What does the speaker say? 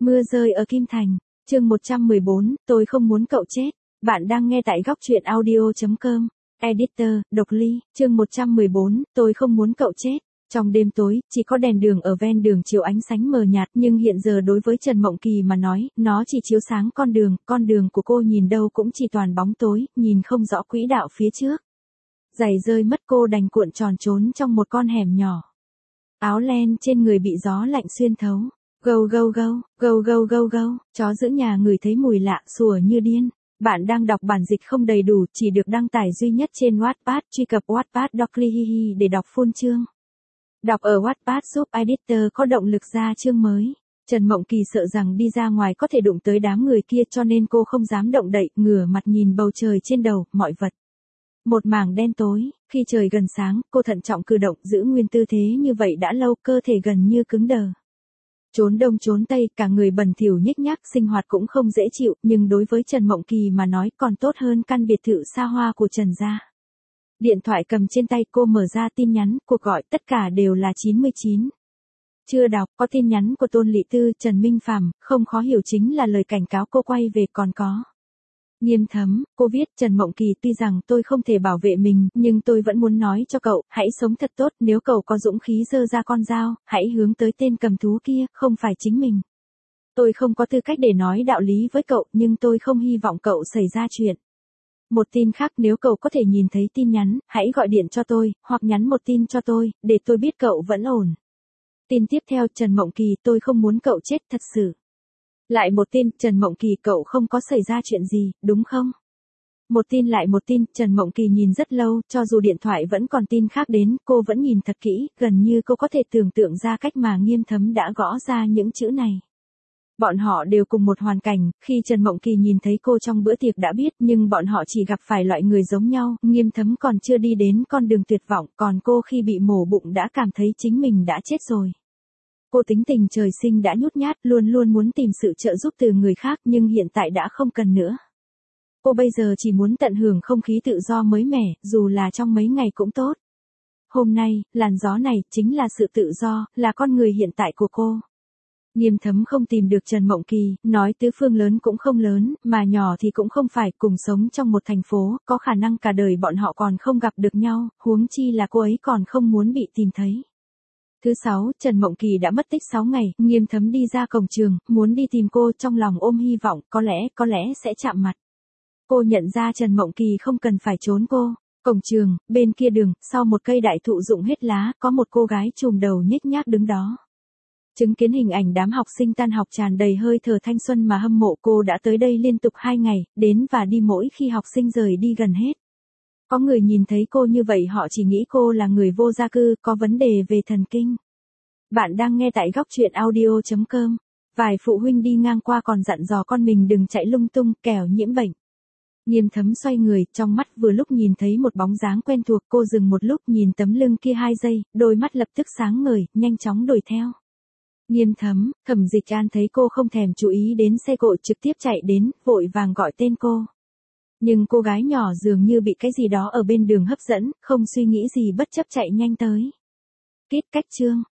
Mưa rơi ở Kim Thành, chương 114, tôi không muốn cậu chết. Bạn đang nghe tại góc truyện audio.com. Editor, Độc Ly, chương 114, tôi không muốn cậu chết. Trong đêm tối, chỉ có đèn đường ở ven đường chiếu ánh sáng mờ nhạt, nhưng hiện giờ đối với Trần Mộng Kỳ mà nói, nó chỉ chiếu sáng con đường của cô nhìn đâu cũng chỉ toàn bóng tối, nhìn không rõ quỹ đạo phía trước. Giày rơi mất cô đành cuộn tròn trốn trong một con hẻm nhỏ. Áo len trên người bị gió lạnh xuyên thấu. Gâu gâu gâu, gâu gâu gâu gâu, chó giữ nhà ngửi thấy mùi lạ sủa như điên. Bạn đang đọc bản dịch không đầy đủ, chỉ được đăng tải duy nhất trên Wattpad, truy cập Wattpad Doclihihi để đọc full chương. Đọc ở Wattpad giúp editor có động lực ra chương mới. Trần Mộng Kỳ sợ rằng đi ra ngoài có thể đụng tới đám người kia cho nên cô không dám động đậy, ngửa mặt nhìn bầu trời trên đầu, mọi vật. Một mảng đen tối, khi trời gần sáng, cô thận trọng cử động giữ nguyên tư thế như vậy đã lâu, cơ thể gần như cứng đờ. Trốn đông trốn tây, cả người bẩn thỉu nhếch nhác, sinh hoạt cũng không dễ chịu, nhưng đối với Trần Mộng Kỳ mà nói còn tốt hơn căn biệt thự xa hoa của Trần gia. Điện thoại cầm trên tay cô mở ra tin nhắn, cuộc gọi tất cả đều là 99. Chưa đọc, có tin nhắn của Tôn Lị Tư, Trần Minh Phàm, không khó hiểu chính là lời cảnh cáo cô quay về, còn có. Nghiêm Thấm, cô viết, Trần Mộng Kỳ, tuy rằng tôi không thể bảo vệ mình, nhưng tôi vẫn muốn nói cho cậu, hãy sống thật tốt, nếu cậu có dũng khí giơ ra con dao, hãy hướng tới tên cầm thú kia, không phải chính mình. Tôi không có tư cách để nói đạo lý với cậu, nhưng tôi không hy vọng cậu xảy ra chuyện. Một tin khác, nếu cậu có thể nhìn thấy tin nhắn, hãy gọi điện cho tôi, hoặc nhắn một tin cho tôi, để tôi biết cậu vẫn ổn. Tin tiếp theo, Trần Mộng Kỳ, tôi không muốn cậu chết thật sự. Lại một tin, Trần Mộng Kỳ, cậu không có xảy ra chuyện gì, đúng không? Một tin lại một tin, Trần Mộng Kỳ nhìn rất lâu, cho dù điện thoại vẫn còn tin khác đến, cô vẫn nhìn thật kỹ, gần như cô có thể tưởng tượng ra cách mà Nghiêm Thấm đã gõ ra những chữ này. Bọn họ đều cùng một hoàn cảnh, khi Trần Mộng Kỳ nhìn thấy cô trong bữa tiệc đã biết, nhưng bọn họ chỉ gặp phải loại người giống nhau, Nghiêm Thấm còn chưa đi đến con đường tuyệt vọng, còn cô khi bị mổ bụng đã cảm thấy chính mình đã chết rồi. Cô tính tình trời sinh đã nhút nhát, luôn luôn muốn tìm sự trợ giúp từ người khác, nhưng hiện tại đã không cần nữa. Cô bây giờ chỉ muốn tận hưởng không khí tự do mới mẻ, dù là trong mấy ngày cũng tốt. Hôm nay, làn gió này, chính là sự tự do, là con người hiện tại của cô. Nghiêm Thấm không tìm được Trần Mộng Kỳ, nói tứ phương lớn cũng không lớn, mà nhỏ thì cũng không phải, cùng sống trong một thành phố, có khả năng cả đời bọn họ còn không gặp được nhau, huống chi là cô ấy còn không muốn bị tìm thấy. Thứ 6, Trần Mộng Kỳ đã mất tích 6 ngày, Nghiêm Thấm đi ra cổng trường, muốn đi tìm cô, trong lòng ôm hy vọng, có lẽ sẽ chạm mặt. Cô nhận ra Trần Mộng Kỳ không cần phải trốn cô. Cổng trường, bên kia đường, sau một cây đại thụ rụng hết lá, có một cô gái chùm đầu nhếch nhác đứng đó. Chứng kiến hình ảnh đám học sinh tan học tràn đầy hơi thở thanh xuân mà hâm mộ, cô đã tới đây liên tục 2 ngày, đến và đi mỗi khi học sinh rời đi gần hết. Có người nhìn thấy cô như vậy họ chỉ nghĩ cô là người vô gia cư, có vấn đề về thần kinh. Bạn đang nghe tại góc truyện audio.com. Vài phụ huynh đi ngang qua còn dặn dò con mình đừng chạy lung tung, kẻo nhiễm bệnh. Nghiêm Thấm xoay người, trong mắt vừa lúc nhìn thấy một bóng dáng quen thuộc, cô dừng một lúc nhìn tấm lưng kia 2 giây, đôi mắt lập tức sáng ngời, nhanh chóng đuổi theo. Nghiêm Thấm, Thẩm Dịch An thấy cô không thèm chú ý đến xe cộ trực tiếp chạy đến, vội vàng gọi tên cô. Nhưng cô gái nhỏ dường như bị cái gì đó ở bên đường hấp dẫn, không suy nghĩ gì bất chấp chạy nhanh tới. Kết cách chương.